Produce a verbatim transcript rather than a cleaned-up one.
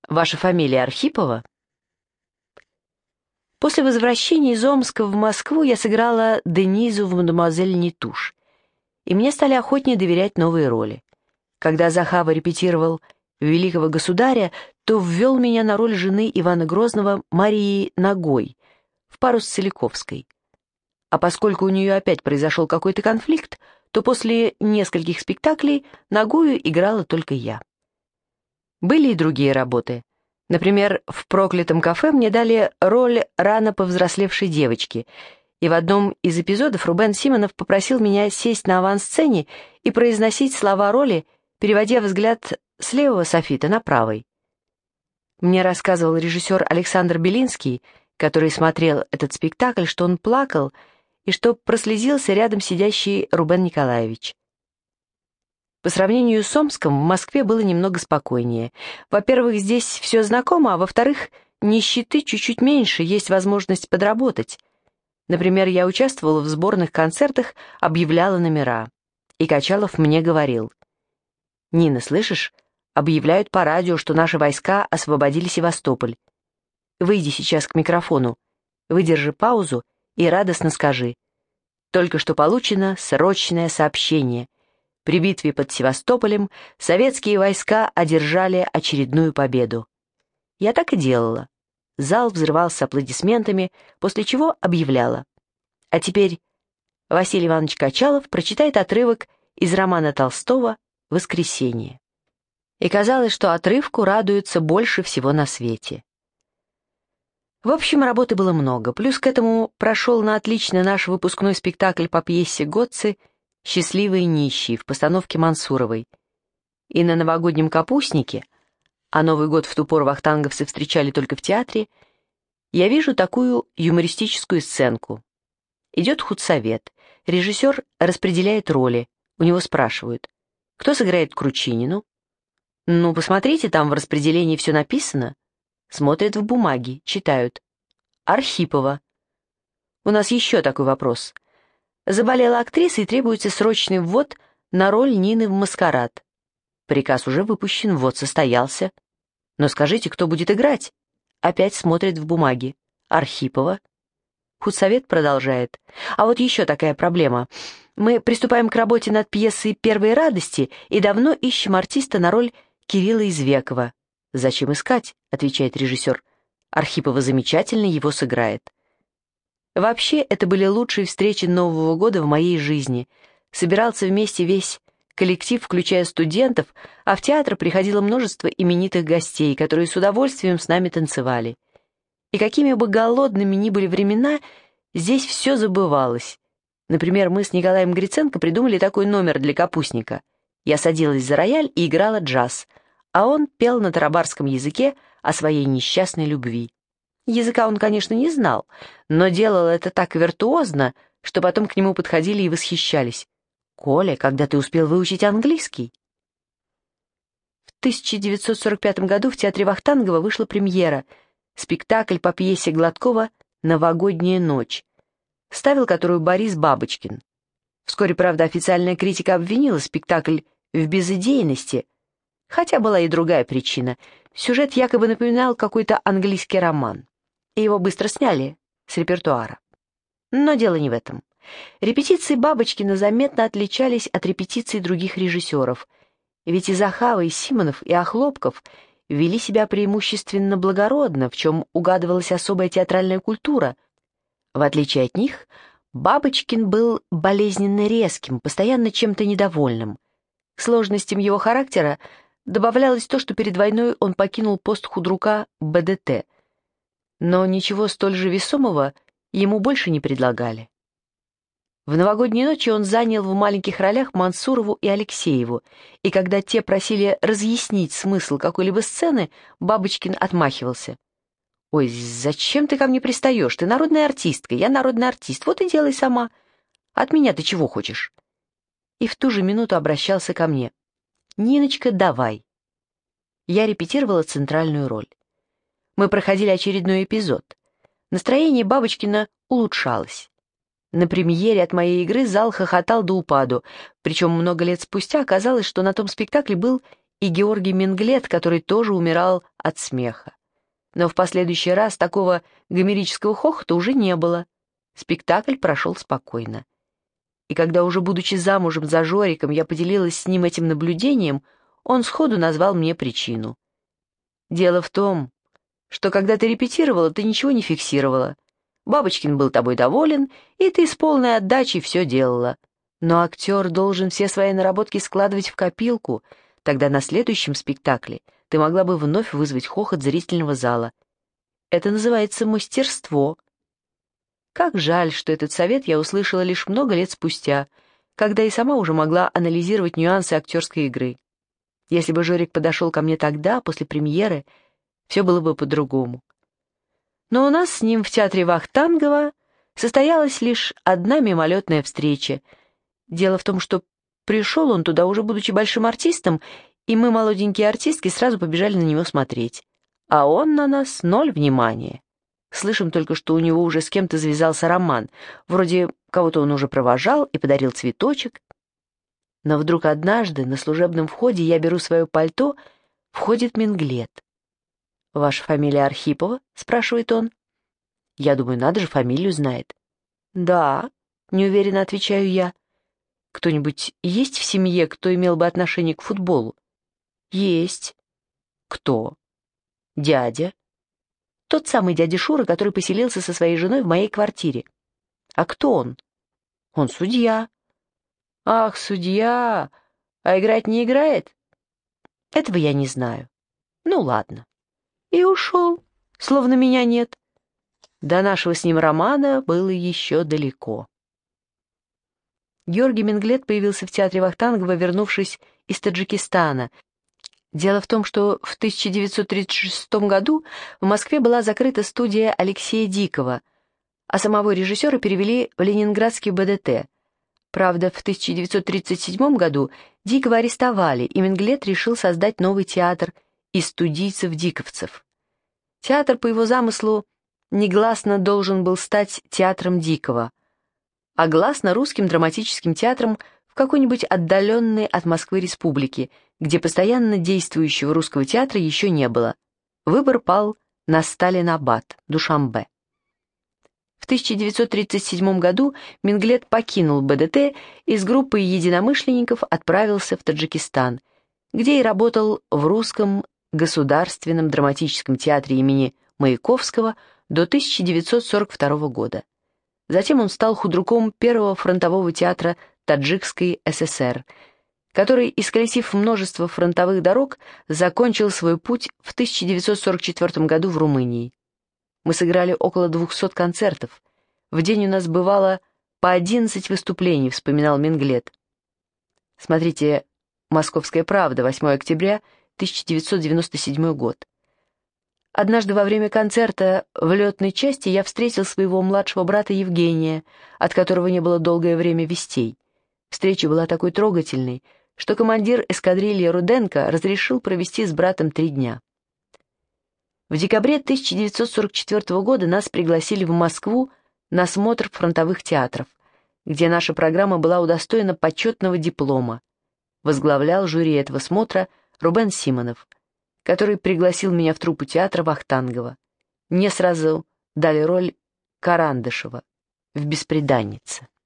Ваша фамилия Архипова? После возвращения из Омска в Москву я сыграла Денизу в «Мадемуазель Нетуш», и мне стали охотнее доверять новые роли. Когда Захава репетировал «Великого государя», то ввел меня на роль жены Ивана Грозного Марии Нагой в пару с Целиковской. А поскольку у нее опять произошел какой-то конфликт, то после нескольких спектаклей Нагою играла только я. Были и другие работы. Например, в «Проклятом кафе» мне дали роль рано повзрослевшей девочки, и в одном из эпизодов Рубен Симонов попросил меня сесть на авансцене и произносить слова роли, переводя взгляд с левого софита на правый. Мне рассказывал режиссер Александр Белинский, который смотрел этот спектакль, что он плакал и что прослезился рядом сидящий Рубен Николаевич. По сравнению с Омском, в Москве было немного спокойнее. Во-первых, здесь все знакомо, а во-вторых, нищеты чуть-чуть меньше, есть возможность подработать. Например, я участвовала в сборных концертах, объявляла номера. И Качалов мне говорил: «Нина, слышишь, объявляют по радио, что наши войска освободили Севастополь. Выйди сейчас к микрофону, выдержи паузу и радостно скажи: только что получено срочное сообщение. При битве под Севастополем советские войска одержали очередную победу». Я так и делала. Зал взрывался аплодисментами, после чего объявляла: «А теперь Василий Иванович Качалов прочитает отрывок из романа Толстого «Воскресенье». И казалось, что отрывку радуются больше всего на свете. В общем, работы было много, плюс к этому прошел на отлично наш выпускной спектакль по пьесе Готцы «Счастливые нищие» в постановке Мансуровой. И на новогоднем капустнике, а Новый год в ту пору вахтанговцы встречали только в театре, я вижу такую юмористическую сценку. Идет худсовет, режиссер распределяет роли, у него спрашивают: кто сыграет Кручинину? Ну, посмотрите, там в распределении все написано. Смотрят в бумаги, читают: Архипова. У нас еще такой вопрос. Заболела актриса и требуется срочный ввод на роль Нины в «Маскарад». Приказ уже выпущен, ввод состоялся. Но скажите, кто будет играть? Опять смотрят в бумаги. Архипова. Худсовет продолжает. А вот еще такая проблема. Мы приступаем к работе над пьесой «Первые радости» и давно ищем артиста на роль Кирилла Извекова. «Зачем искать?» — отвечает режиссер. Архипова замечательно его сыграет. Вообще, это были лучшие встречи Нового года в моей жизни. Собирался вместе весь коллектив, включая студентов, а в театр приходило множество именитых гостей, которые с удовольствием с нами танцевали. И какими бы голодными ни были времена, здесь все забывалось. Например, мы с Николаем Гриценко придумали такой номер для капустника. Я садилась за рояль и играла джаз, а он пел на тарабарском языке о своей несчастной любви. Языка он, конечно, не знал, но делал это так виртуозно, что потом к нему подходили и восхищались. «Коля, когда ты успел выучить английский?» В тысяча девятьсот сорок пятом году в театре Вахтангова вышла премьера, спектакль по пьесе Гладкова «Новогодняя ночь», ставил которую Борис Бабочкин. Вскоре, правда, официальная критика обвинила спектакль в безыдейности, хотя была и другая причина. Сюжет якобы напоминал какой-то английский роман, и его быстро сняли с репертуара. Но дело не в этом. Репетиции Бабочкина заметно отличались от репетиций других режиссеров, ведь и Захава, и Симонов, и Охлопков вели себя преимущественно благородно, в чем угадывалась особая театральная культура. В отличие от них, Бабочкин был болезненно резким, постоянно чем-то недовольным. К сложностям его характера добавлялось то, что перед войной он покинул пост худрука Бэ Дэ Тэ, но ничего столь же весомого ему больше не предлагали. В новогодней ночи он занял в маленьких ролях Мансурову и Алексееву, и когда те просили разъяснить смысл какой-либо сцены, Бабочкин отмахивался. «Ой, зачем ты ко мне пристаешь? Ты народная артистка, я народный артист, вот и делай сама. От меня ты чего хочешь?» И в ту же минуту обращался ко мне. «Ниночка, давай». Я репетировала центральную роль. Мы проходили очередной эпизод. Настроение Бабочкина улучшалось. На премьере от моей игры зал хохотал до упаду, причем много лет спустя оказалось, что на том спектакле был и Георгий Менглет, который тоже умирал от смеха. Но в последующий раз такого гомерического хохота уже не было. Спектакль прошел спокойно. И когда, уже будучи замужем за Жориком, я поделилась с ним этим наблюдением, он сходу назвал мне причину. «Дело в том, что когда ты репетировала, ты ничего не фиксировала. Бабочкин был тобой доволен, и ты с полной отдачей все делала. Но актер должен все свои наработки складывать в копилку, тогда на следующем спектакле ты могла бы вновь вызвать хохот зрительного зала. Это называется мастерство». Как жаль, что этот совет я услышала лишь много лет спустя, когда и сама уже могла анализировать нюансы актерской игры. Если бы Жорик подошел ко мне тогда, после премьеры, все было бы по-другому. Но у нас с ним в театре Вахтангова состоялась лишь одна мимолетная встреча. Дело в том, что пришел он туда, уже будучи большим артистом, и мы, молоденькие артистки, сразу побежали на него смотреть. А он на нас ноль внимания. Слышим только, что у него уже с кем-то завязался роман. Вроде кого-то он уже провожал и подарил цветочек. Но вдруг однажды на служебном входе я беру свое пальто, входит Менглет. «Ваша фамилия Архипова?» — спрашивает он. Я думаю, надо же, фамилию знает. «Да», — неуверенно отвечаю я. «Кто-нибудь есть в семье, кто имел бы отношение к футболу?» «Есть». «Кто?» «Дядя». Тот самый дядя Шура, который поселился со своей женой в моей квартире. А кто он? Он судья. Ах, судья! А играть не играет? Этого я не знаю. Ну, ладно. И ушел, словно меня нет. До нашего с ним романа было еще далеко. Георгий Менглет появился в театре Вахтангова, вернувшись из Таджикистана. Дело в том, что в тысяча девятьсот тридцать шестом году в Москве была закрыта студия Алексея Дикого, а самого режиссера перевели в ленинградский Бэ Дэ Тэ. Правда, в тысяча девятьсот тридцать седьмом году Дикого арестовали, и Менглет решил создать новый театр из студийцев-диковцев. Театр, по его замыслу, негласно должен был стать театром Дикого, а гласно русским драматическим театром в какой-нибудь отдаленной от Москвы республике, где постоянно действующего русского театра еще не было. Выбор пал на Сталин-Абад, Душанбе. В тысяча девятьсот тридцать седьмом году Менглет покинул Бэ Дэ Тэ и с группой единомышленников отправился в Таджикистан, где и работал в Русском государственном драматическом театре имени Маяковского до тысяча девятьсот сорок второго года. Затем он стал худруком первого фронтового театра Таджикской Эс Эс Эр, который, исколесив множество фронтовых дорог, закончил свой путь в тысяча девятьсот сорок четвёртом году в Румынии. Мы сыграли около двухсот концертов. В день у нас бывало по одиннадцать выступлений, вспоминал Менглет. Смотрите «Московская правда», восьмого октября тысяча девятьсот девяносто седьмой год. Однажды во время концерта в летной части я встретил своего младшего брата Евгения, от которого не было долгое время вестей. Встреча была такой трогательной, что командир эскадрильи Руденко разрешил провести с братом три дня. В декабре тысяча девятьсот сорок четвёртого года нас пригласили в Москву на смотр фронтовых театров, где наша программа была удостоена почетного диплома. Возглавлял жюри этого смотра Рубен Симонов, который пригласил меня в труппу театра Вахтангова. Мне сразу дали роль Карандышева в «Бесприданнице».